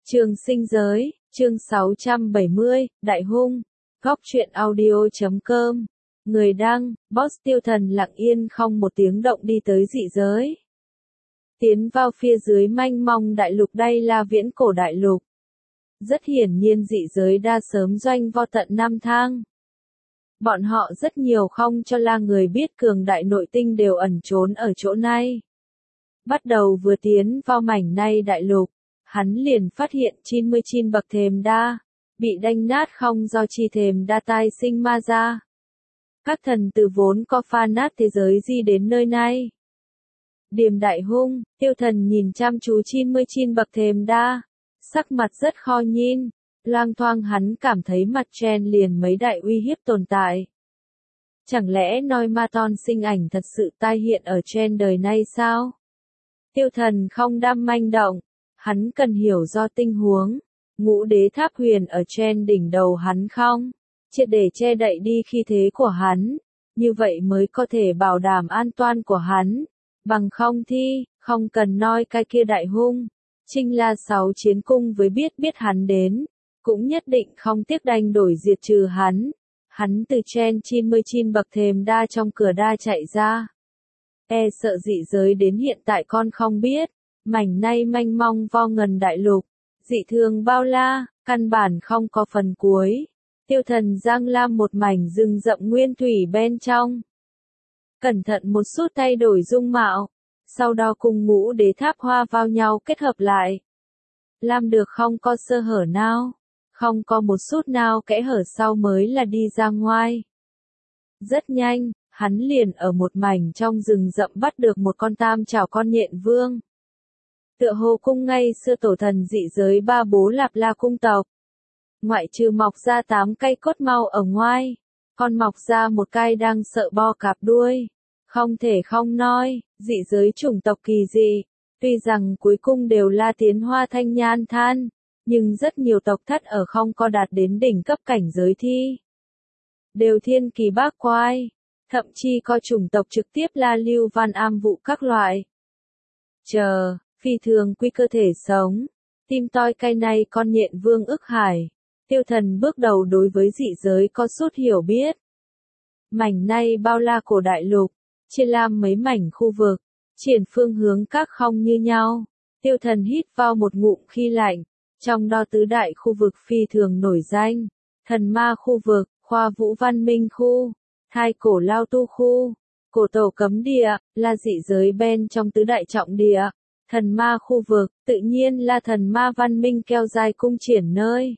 Trường sinh giới, chương 670, Đại hung, góc truyện audio.com, người đăng, Boss Tiêu Thần lặng yên không một tiếng động đi tới dị giới. Tiến vào phía dưới mênh mông đại lục, đây là viễn cổ đại lục. Rất hiển nhiên dị giới đã sớm doanh vo tận năm thang. Bọn họ rất nhiều không cho là người biết cường đại nội tinh đều ẩn trốn ở chỗ này. Bắt đầu vừa tiến vào mảnh này đại lục, hắn liền phát hiện 99 bậc thềm đa, bị đánh nát không do chi thềm đa tai sinh ma ra. Các thần tử vốn có pha nát thế giới di đến nơi này. Điềm đại hung, Tiêu Thần nhìn chăm chú 99 bậc thềm đa, sắc mặt rất khó nhìn, loang thoang hắn cảm thấy mặt trên liền mấy đại uy hiếp tồn tại. Chẳng lẽ nói ma ton sinh ảnh thật sự tai hiện ở trên đời này sao? Tiêu Thần không đam manh động, hắn cần hiểu do tình huống, ngũ đế tháp huyền ở trên đỉnh đầu hắn không? Triệt để che đậy đi khí thế của hắn, như vậy mới có thể bảo đảm an toàn của hắn, bằng không thì, không cần nói cái kia đại hung. Trinh La 6 chiến cung với biết hắn đến, cũng nhất định không tiếc đành đổi diệt trừ hắn. Hắn từ trên 99 bậc thềm đa trong cửa đa chạy ra. Sợ dị giới đến hiện tại con không biết, mảnh nay mênh mông vo ngần đại lục, dị thường bao la, căn bản không có phần cuối. Tiêu Thần giang lam một mảnh rừng rậm nguyên thủy bên trong. Cẩn thận một chút thay đổi dung mạo, sau đó cùng ngũ đế tháp hoa vào nhau kết hợp lại. Làm được không có sơ hở nào, không có một chút nào kẽ hở sau mới là đi ra ngoài. Rất nhanh, hắn liền ở một mảnh trong rừng rậm bắt được một con tam trảo con nhện vương. Tựa hồ cung ngay xưa tổ thần dị giới ba bố Lạp La cung tộc. Ngoại trừ mọc ra 8 cây cốt mau ở ngoài, còn mọc ra một cây đang sợ bo cạp đuôi. Không thể không nói, dị giới chủng tộc kỳ dị, tuy rằng cuối cùng đều là tiến hoa thanh nhan than, nhưng rất nhiều tộc thất ở không có đạt đến đỉnh cấp cảnh giới thi. Đều thiên kỳ bác quái, thậm chí có chủng tộc trực tiếp là lưu văn am vụ các loại. Phi thường quy cơ thể sống, tim toi cây này con nhện vương ức hải. Tiêu Thần bước đầu đối với dị giới có chút hiểu biết. Mảnh này bao la cổ đại lục, chia làm mấy mảnh khu vực, triển phương hướng các không như nhau. Tiêu Thần hít vào một ngụm khí lạnh, trong đó tứ đại khu vực phi thường nổi danh, thần ma khu vực, khoa vũ văn minh khu, thai cổ lao tu khu, cổ tổ cấm địa, là dị giới bên trong tứ đại trọng địa. Thần ma khu vực, tự nhiên là thần ma văn minh keo dài cung triển nơi.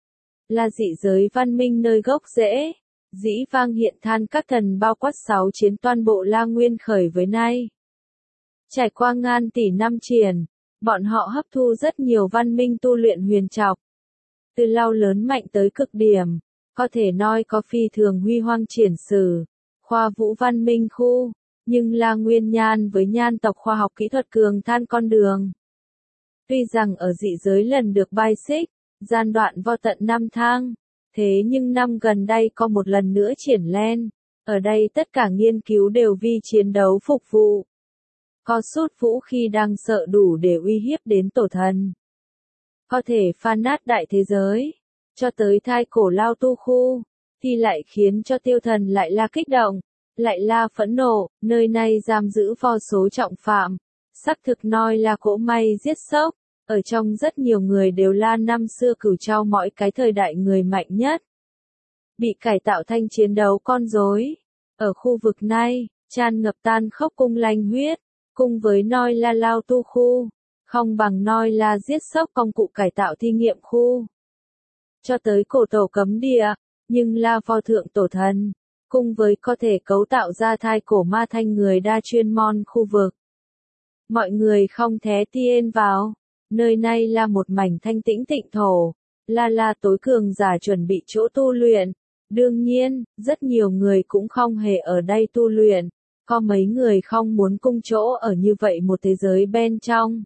Là dị giới văn minh nơi gốc rễ, dĩ vang hiện than các thần bao quát 6 chiến toàn bộ La Nguyên khởi với nay. Trải qua ngàn tỷ năm triển, bọn họ hấp thu rất nhiều văn minh tu luyện huyền trọc. Từ lao lớn mạnh tới cực điểm, có thể nói có phi thường huy hoang triển sử, khoa vũ văn minh khu, nhưng La Nguyên nhan với nhan tộc khoa học kỹ thuật cường than con đường. Tuy rằng ở dị giới lần được bài xích, gian đoạn vo tận năm thang, thế nhưng năm gần đây có một lần nữa triển lên, ở đây tất cả nghiên cứu đều vì chiến đấu phục vụ. Có sút vũ khí đang sợ đủ để uy hiếp đến tổ thần. Có thể pha nát đại thế giới, cho tới thai cổ lao tu khu, thì lại khiến cho Tiêu Thần lại là kích động, lại là phẫn nộ, nơi này giam giữ vô số trọng phạm, xác thực nói là cỗ may giết sốc. Ở trong rất nhiều người đều là năm xưa cửu trao mọi cái thời đại người mạnh nhất. Bị cải tạo thành chiến đấu con rối. Ở khu vực này, tràn ngập tan khốc cung lanh huyết, cùng với nói là lao tu khu, không bằng nói là giết sốc công cụ cải tạo thí nghiệm khu. Cho tới cổ tổ cấm địa, nhưng là vô thượng tổ thần, cùng với có thể cấu tạo ra thai cổ ma thanh người đa chuyên môn khu vực. Mọi người không thế tiên vào. Nơi này là một mảnh thanh tĩnh tịnh thổ, là tối cường giả chuẩn bị chỗ tu luyện. Đương nhiên, rất nhiều người cũng không hề ở đây tu luyện, có mấy người không muốn cung chỗ ở như vậy một thế giới bên trong.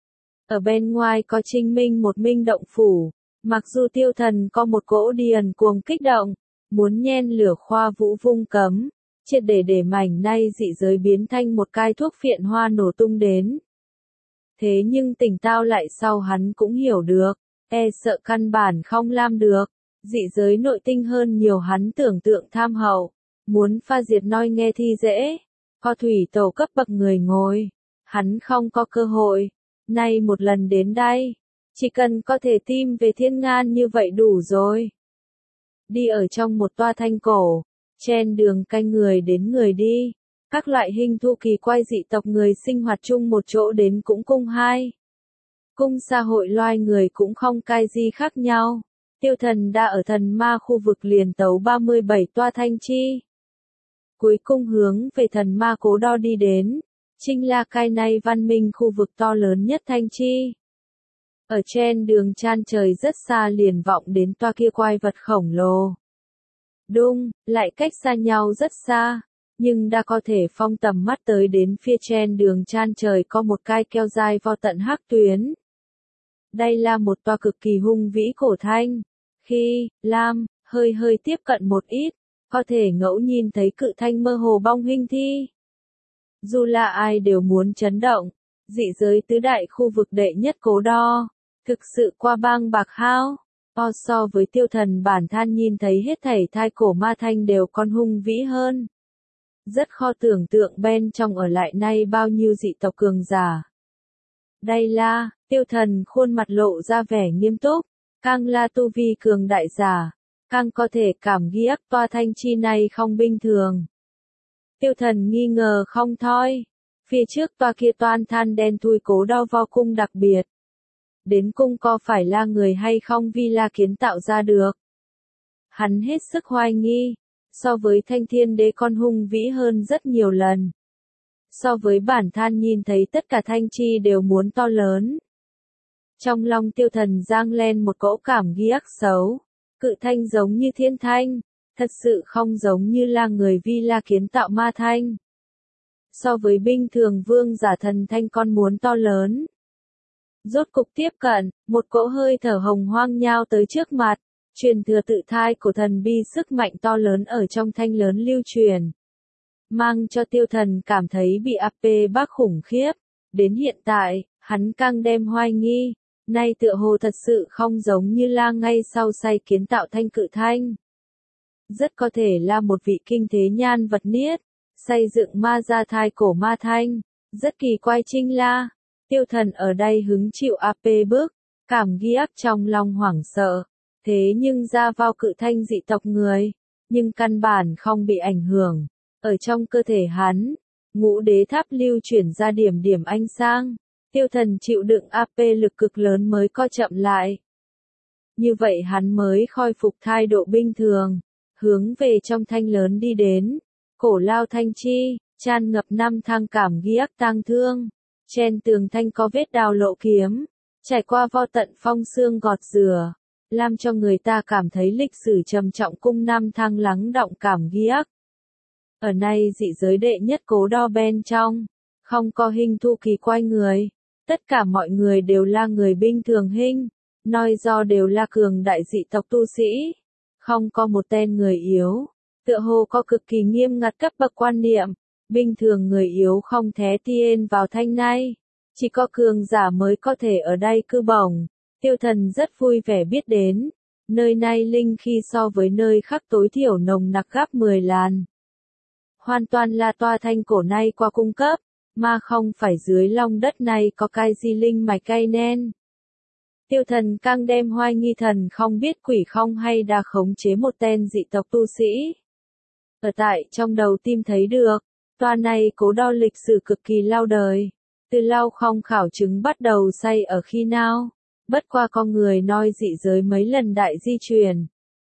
Ở bên ngoài có Trinh Minh một minh động phủ, mặc dù Tiêu Thần có một cỗ điền cuồng kích động, muốn nhen lửa khoa vũ vung cấm, triệt để mảnh này dị giới biến thành một cái thuốc phiện hoa nổ tung đến. Thế nhưng tỉnh táo lại sau hắn cũng hiểu được, sợ căn bản không làm được, dị giới nội tinh hơn nhiều hắn tưởng tượng tham hậu, muốn pha diệt noi nghe thi dễ, có thủy tổ cấp bậc người ngồi, hắn không có cơ hội, nay một lần đến đây, chỉ cần có thể tìm về thiên ngan như vậy đủ rồi. Đi ở trong một toa thanh cổ, trên đường canh người đến người đi, các loại hình thù kỳ quái dị tộc người sinh hoạt chung một chỗ đến cũng cung hai. Cung xã hội loài người cũng không cái gì khác nhau. Tiêu Thần đã ở thần ma khu vực liền tấu 37 toa thanh chi. Cuối cùng hướng về thần ma cố đo đi đến, chính là cái này văn minh khu vực to lớn nhất thanh chi. Ở trên đường chan trời rất xa liền vọng đến toa kia quái vật khổng lồ. Đung, lại cách xa nhau rất xa, nhưng đã có thể phong tầm mắt tới đến phía trên đường chan trời có một cái keo dài vô tận hắc tuyến. Đây là một toa cực kỳ hung vĩ cổ thanh. Khi, Lam, hơi tiếp cận một ít, có thể ngẫu nhìn thấy cự thanh mơ hồ bong hình thi. Dù là ai đều muốn chấn động, dị giới tứ đại khu vực đệ nhất cố đo, thực sự qua bang bạc hao. So với Tiêu Thần bản than nhìn thấy hết thảy thai cổ ma thanh đều còn hung vĩ hơn. Rất khó tưởng tượng bên trong ở lại nay bao nhiêu dị tộc cường giả. Đây là, Tiêu Thần khuôn mặt lộ ra vẻ nghiêm túc, càng là tu vi cường đại giả, càng có thể cảm giác toa thanh chi này không bình thường. Tiêu Thần nghi ngờ không thôi, phía trước toa kia toan than đen thui cố đo vô cung đặc biệt. Đến cung có phải là người hay không vì là kiến tạo ra được. Hắn hết sức hoài nghi, so với thanh thiên đế con hung vĩ hơn rất nhiều lần. So với bản than nhìn thấy tất cả thanh chi đều muốn to lớn. Trong lòng Tiêu Thần giang lên một cỗ cảm giác xấu, cự thanh giống như thiên thanh, thật sự không giống như là người vi la kiến tạo ma thanh. So với bình thường vương giả thần thanh con muốn to lớn. Rốt cục tiếp cận, một cỗ hơi thở hồng hoang nhao tới trước mặt, truyền thừa tự thai của thần bi sức mạnh to lớn ở trong thanh lớn lưu truyền. Mang cho Tiêu Thần cảm thấy bị áp bác khủng khiếp, đến hiện tại, hắn càng đem hoài nghi, nay tựa hồ thật sự không giống như la ngay sau say kiến tạo thanh cự thanh. Rất có thể là một vị kinh thế nhan vật niết, xây dựng ma gia thai cổ ma thanh, rất kỳ quái trinh la. Tiêu Thần ở đây hứng chịu áp bức, cảm giác trong lòng hoảng sợ, thế nhưng ra vào cự thanh dị tộc người, nhưng căn bản không bị ảnh hưởng. Ở trong cơ thể hắn, ngũ đế tháp lưu chuyển ra điểm điểm ánh sáng, Tiêu Thần chịu đựng áp lực cực lớn mới co chậm lại. Như vậy hắn mới khôi phục thái độ bình thường, hướng về trong thanh lớn đi đến, cổ lao thanh chi, tràn ngập năm thang cảm giác tang thương. Trên tường thanh có vết đào lộ kiếm, trải qua vô tận phong xương gọt rửa, làm cho người ta cảm thấy lịch sử trầm trọng cung năm thang lắng động cảm giác. Ở nay dị giới đệ nhất cố đo bên trong, không có hình thù kỳ quái người, tất cả mọi người đều là người bình thường hình, nói do đều là cường đại dị tộc tu sĩ, không có một tên người yếu, tựa hồ có cực kỳ nghiêm ngặt cấp bậc quan niệm. Bình thường người yếu không thể tiên vào thanh này, chỉ có cường giả mới có thể ở đây cư bổng. Tiêu Thần rất vui vẻ biết đến, nơi này linh khí so với nơi khác tối thiểu nồng nặc gấp 10 lần. Hoàn toàn là toa thanh cổ này qua cung cấp, mà không phải dưới lòng đất này có cái gì linh mạch cây nên. Tiêu Thần càng đem hoài nghi thần không biết quỷ không hay đã khống chế một tên dị tộc tu sĩ. Ở tại trong đầu tim thấy được. Toa này cố đo lịch sử cực kỳ lâu đời, từ lâu không khảo chứng bắt đầu xây ở khi nào, bất qua con người nói dị giới mấy lần đại di chuyển.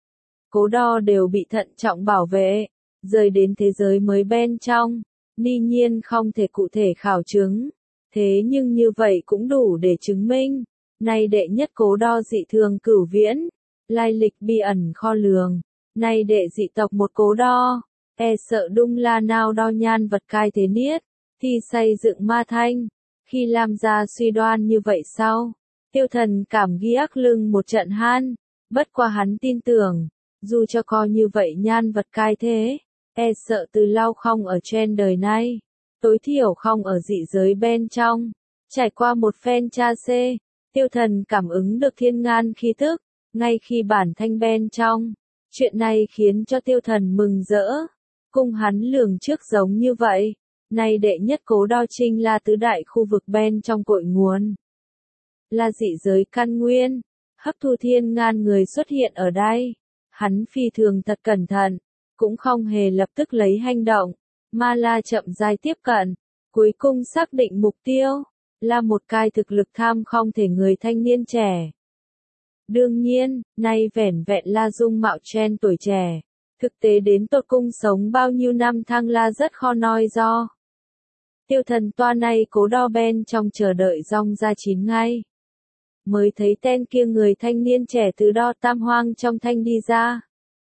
Cố đo đều bị thận trọng bảo vệ, rời đến thế giới mới bên trong, ni nhiên không thể cụ thể khảo chứng, thế nhưng như vậy cũng đủ để chứng minh, nay đệ nhất cố đo dị thường cửu viễn, lai lịch bi ẩn kho lường, nay đệ dị tộc một cố đo. Sợ đung là nào đo nhan vật cai thế niết, thì xây dựng ma thanh, khi làm ra suy đoan như vậy sau, Tiêu Thần cảm giác lưng một trận han, bất qua hắn tin tưởng, dù cho coi như vậy nhan vật cai thế, sợ từ lâu không ở trên đời này, tối thiểu không ở dị giới bên trong, Trải qua một phen tra xê, Tiêu Thần cảm ứng được thiên ngan khí tức, ngay khi bản thanh bên trong. Chuyện này khiến cho Tiêu Thần mừng rỡ. Cùng hắn lường trước giống như vậy. Này đệ nhất cố đo trinh là tứ đại khu vực bên trong cội nguồn. Là dị giới căn nguyên. Hấp thu thiên ngan người xuất hiện ở đây. Hắn phi thường thật cẩn thận. Cũng không hề lập tức lấy hành động. Mà là chậm rãi tiếp cận. Cuối cùng xác định mục tiêu. Là một cái thực lực tham không thể người thanh niên trẻ. Đương nhiên, nay vẻn vẹn là dung mạo trend tuổi trẻ. Thực tế đến tột cùng sống bao nhiêu năm thăng là rất khó nói do. Tiêu Thần toa này cố đo bên trong chờ đợi rong ra 9 ngày. Mới thấy tên kia người thanh niên trẻ từ đo tam hoang trong thanh đi ra.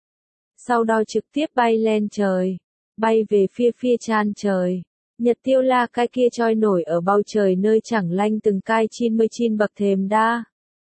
Sau đó trực tiếp bay lên trời. Bay về phía chan trời. Nhật tiêu là cái kia trôi nổi ở bầu trời nơi chẳng lanh từng cai 99 bậc thềm đa.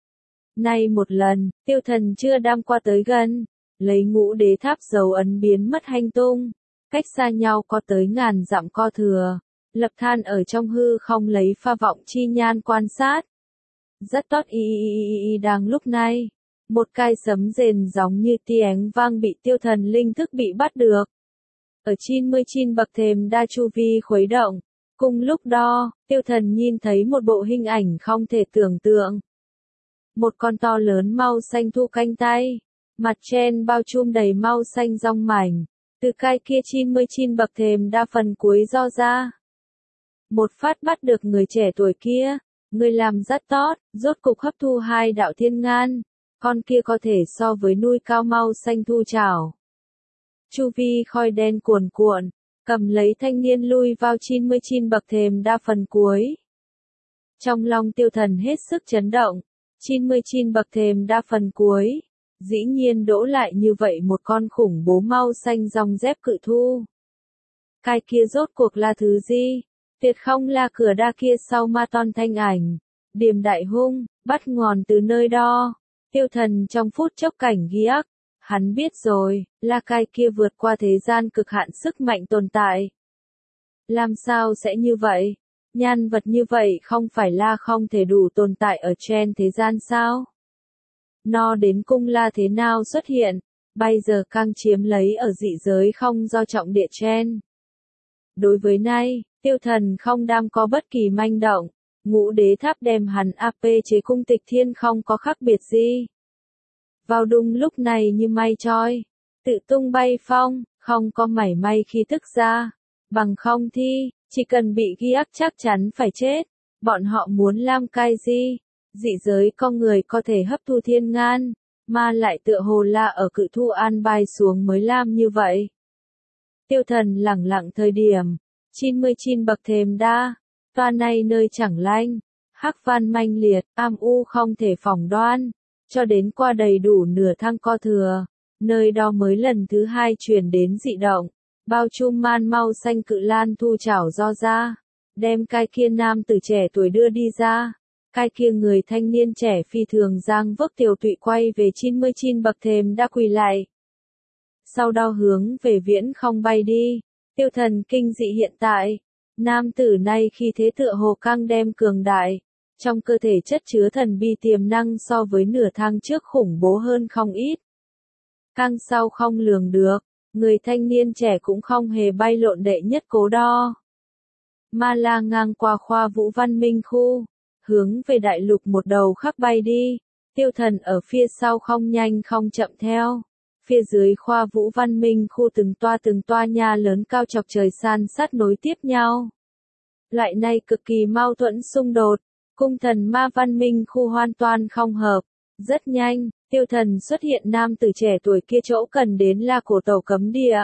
Nay một lần, Tiêu Thần chưa đam qua tới gần, lấy ngũ đế tháp dấu ấn biến mất hành tung, cách xa nhau có tới ngàn dặm co thừa, lập than ở trong hư không lấy pha vọng chi nhan quan sát. Rất tốt đang lúc này, một cái sấm rền giống như tiếng vang bị Tiêu Thần linh thức bị bắt được. Ở 99 bậc thềm đa chu vi khuấy động, cùng lúc đó, Tiêu Thần nhìn thấy một bộ hình ảnh không thể tưởng tượng. Một con to lớn màu xanh thu cánh tay, mặt trên bao trùm đầy màu xanh rong mảnh, từ cái kia 99 bậc thềm đa phần cuối do ra. Một phát bắt được người trẻ tuổi kia, người làm rất tốt, rốt cục hấp thu 2 đạo thiên ngan, con kia có thể so với nuôi cao màu xanh thu chảo. Chu vi khói đen cuồn cuộn, cầm lấy thanh niên lui vào 99 bậc thềm đa phần cuối. Trong lòng Tiêu Thần hết sức chấn động. 99 bậc thềm đa phần cuối, dĩ nhiên đỗ lại như vậy một con khủng bố mau xanh rong dép cự thu. Cái kia rốt cuộc là thứ gì? Tuyệt không là cửa đa kia sau ma ton thanh ảnh, điềm đại hung, bắt ngòn từ nơi đó. Tiêu Thần trong phút chốc cảnh ghi ắc, hắn biết rồi, là cái kia vượt qua thế gian cực hạn sức mạnh tồn tại. Làm sao sẽ như vậy? Nhân vật như vậy không phải là không thể đủ tồn tại ở trên thế gian sao? Nó đến cung là thế nào xuất hiện, bây giờ càng chiếm lấy ở dị giới không do trọng địa trên. Đối với nay, Tiêu Thần không đam có bất kỳ manh động, ngũ đế tháp đem hắn AP chế cung tịch thiên không có khác biệt gì. Vào đúng lúc này như mây trôi, tự tung bay phong, không có mảy may khi thức ra, bằng không thi. Chỉ cần bị ghi ác chắc chắn phải chết. Bọn họ muốn làm cái gì? Dị giới con người có thể hấp thu thiên ngan, mà lại tựa hồ là ở cự thu an bài xuống mới làm như vậy. Tiêu Thần lẳng lặng thời điểm, 99 bậc thềm đa, toa này nơi chẳng lanh, hắc văn manh liệt, am u không thể phỏng đoán, cho đến qua đầy đủ nửa thăng co thừa, nơi đó mới lần thứ 2 truyền đến dị động. Bao trùm man mau xanh cự lan thu chảo do ra, đem cái kia nam tử trẻ tuổi đưa đi ra, cái kia người thanh niên trẻ phi thường giang vấc tiểu tụy quay về 99 bậc thềm đã quỳ lại. Sau đó hướng về viễn không bay đi, Tiêu Thần kinh dị hiện tại, nam tử này khi thế tựa hồ căng đem cường đại, trong cơ thể chất chứa thần bi tiềm năng so với nửa tháng trước khủng bố hơn không ít. Căng sau không lường được. Người thanh niên trẻ cũng không hề bay lộn đệ nhất cố đo. Mà là ngang qua khoa vũ văn minh khu, hướng về đại lục một đầu khác bay đi. Tiêu Thần ở phía sau không nhanh không chậm theo. Phía dưới khoa vũ văn minh khu từng toa nhà lớn cao chọc trời san sát nối tiếp nhau. Loại này cực kỳ mâu thuẫn xung đột, cung thần ma văn minh khu hoàn toàn không hợp. Rất nhanh, Tiêu Thần xuất hiện nam tử trẻ tuổi kia chỗ cần đến là cổ tàu cấm địa.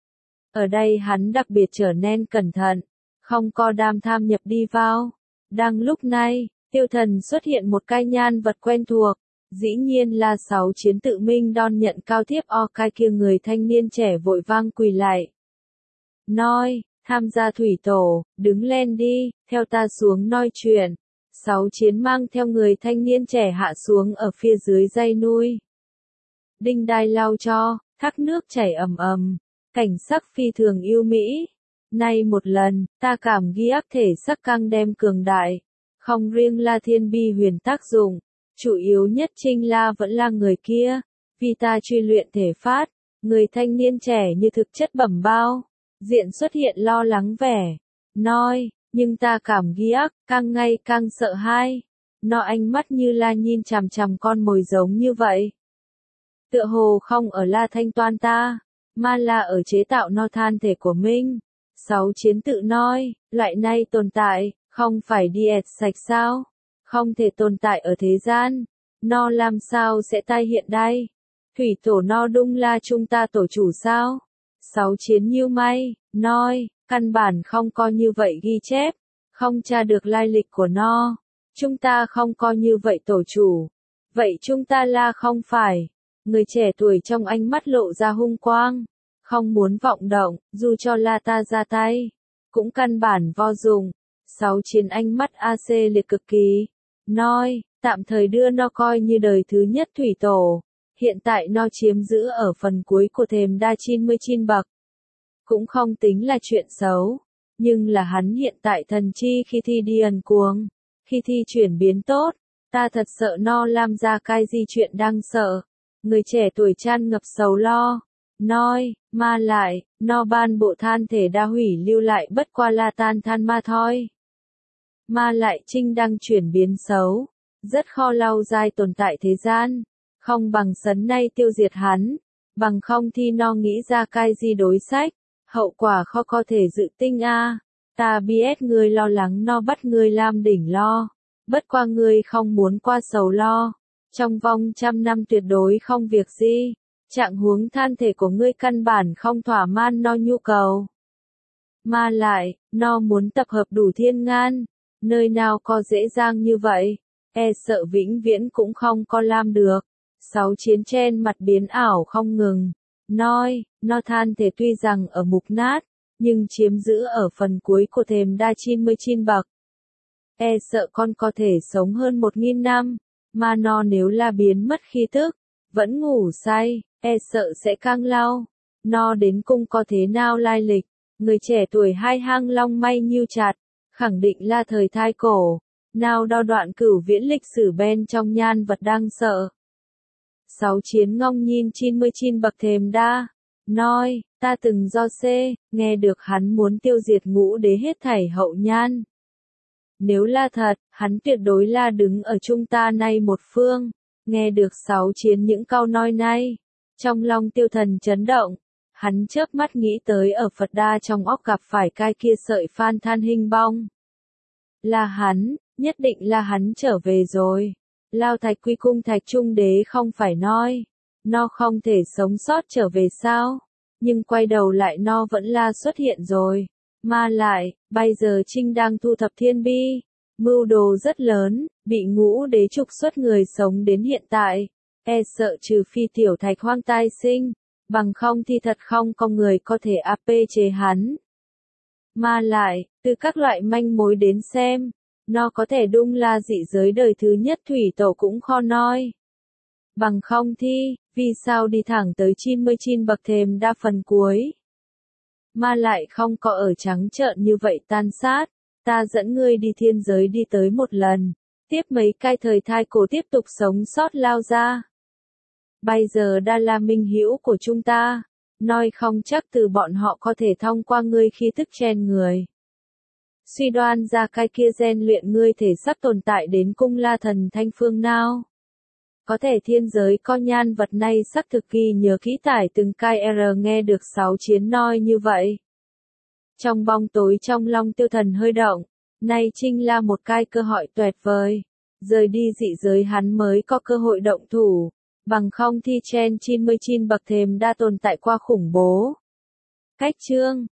Ở đây hắn đặc biệt trở nên cẩn thận, không có đam tham nhập đi vào. Đang lúc này, Tiêu Thần xuất hiện một cái nhan vật quen thuộc, dĩ nhiên là 6 chiến tự minh đon nhận cao thiếp o cái kia người thanh niên trẻ vội vang quỳ lại. Nói, tham gia thủy tổ, đứng lên đi, theo ta xuống nói chuyện. 6 chiến mang theo người thanh niên trẻ hạ xuống ở phía dưới dây núi. Đinh đai lao cho, thác nước chảy ầm ầm, cảnh sắc phi thường yêu mỹ. Nay một lần, ta cảm ghi ác thể sắc căng đem cường đại, Không riêng La Thiên Bi Huyền tác dụng, chủ yếu nhất Trinh La vẫn là người kia, vì ta truy luyện thể phát, người thanh niên trẻ như thực chất bẩm bao, diện xuất hiện lo lắng vẻ, nói, nhưng ta cảm giác, càng ngày càng sợ hãi, nó ánh mắt như la nhìn chằm chằm con mồi giống như vậy. Tựa hồ không ở La Thanh Toan ta, mà là ở chế tạo no than thể của mình. Sáu Chiến tự nói, loại này tồn tại, không phải diệt sạch sao? Không thể tồn tại ở thế gian. No làm sao sẽ tai hiện đây? Thủy tổ no đung la chúng ta tổ chủ sao? Sáu Chiến như may, nói, căn bản không có như vậy ghi chép, không tra được lai lịch của no. Chúng ta không có như vậy tổ chủ. Vậy chúng ta là không phải. Người trẻ tuổi trong ánh mắt lộ ra hung quang. Không muốn vọng động, dù cho La ta ra tay. Cũng căn bản vô dụng. Sáu Chiến ánh mắt AC liệt cực kỳ. Nói, tạm thời đưa nó coi như đời thứ nhất thủy tổ. Hiện tại nó chiếm giữ ở phần cuối của thềm đa 99 bậc. Cũng không tính là chuyện xấu. Nhưng là hắn hiện tại thần chi khi thi đi ẩn cuồng. Khi thi chuyển biến tốt, ta thật sợ no làm ra cái gì chuyện đang sợ. Người trẻ tuổi tràn ngập sầu lo. Nói, mà lại, no ban bộ than thể đa hủy lưu lại bất qua la tan than ma thôi. Mà lại Trinh đang chuyển biến xấu. Rất khó lâu dài tồn tại thế gian. Không bằng sấn nay tiêu diệt hắn. Bằng không thì no nghĩ ra cái gì đối sách. Hậu quả khó có thể dự tinh a. Ta biết ngươi lo lắng no bắt ngươi làm đỉnh lo. Bất qua ngươi không muốn qua sầu lo. Trong vòng 100 năm tuyệt đối không việc gì. Trạng huống than thể của ngươi căn bản không thỏa mãn no nhu cầu. Mà lại, no muốn tập hợp đủ thiên ngàn. Nơi nào có dễ dàng như vậy. E sợ vĩnh viễn cũng không có làm được. Sáu Chiến trên mặt biến ảo không ngừng. Nói, no than thể tuy rằng ở mục nát. Nhưng chiếm giữ ở phần cuối của thềm đa 99 bậc. E sợ con có thể sống hơn 1000 năm, mà nó nếu là biến mất khí thức, vẫn ngủ say, e sợ sẽ càng lâu. Nó đến cung có thế nào lai lịch, người trẻ tuổi hai hang long may nhiêu chặt, khẳng định là thời thai cổ, nào đo đoạn cửu viễn lịch sử bên trong nhan vật đang sợ. Sáu Chiến ngông nhìn 99 bậc thềm đa. Nói, ta từng do nghe được hắn muốn tiêu diệt ngũ đế hết thảy hậu nhan. Nếu là thật, hắn tuyệt đối là đứng ở chúng ta nay một phương. Nghe được Sáu Chiến những câu nói này. Trong lòng Tiêu Thần chấn động. Hắn chớp mắt nghĩ tới ở Phật Đa trong óc gặp phải cái kia sợi phan than hình bong. Là hắn, nhất định là hắn trở về rồi. Lao Thạch Quy Cung Thạch Trung Đế không phải nói. Nó không thể sống sót trở về sao? Nhưng quay đầu lại nó vẫn là xuất hiện rồi. Mà lại, bây giờ Trinh đang thu thập thiên bi. Mưu đồ rất lớn, bị ngũ đế trục xuất người sống đến hiện tại. E sợ trừ phi tiểu thạch hoang tai sinh. Bằng không thì thật không có người có thể áp chế hắn. Mà lại, từ các loại manh mối đến xem. Nó có thể đung là dị giới đời thứ nhất thủy tổ cũng khó nói. Bằng không thì, vì sao đi thẳng tới 99 bậc thềm đa phần cuối. Mà lại không có ở trắng trợn như vậy tan sát. Ta dẫn ngươi đi thiên giới đi tới một lần. Tiếp mấy cái thời thai cổ tiếp tục sống sót lao ra. Bây giờ đã là minh hữu của chúng ta. Nói không chắc từ bọn họ có thể thông qua ngươi khi thức trên người. Suy đoán ra cái kia gen luyện ngươi thể sắp tồn tại đến cung la thần thanh phương nào. Có thể thiên giới có nhan vật này sắc thực kỳ nhớ kỹ tải từng cái nghe được Sáu Chiến nói như vậy. Trong bóng tối trong lòng Tiêu Thần hơi động, nay Trinh là một cái cơ hội tuyệt vời. Rời đi dị giới hắn mới có cơ hội động thủ, bằng không thì trên 99 bậc thềm đa tồn tại qua khủng bố. Cách chương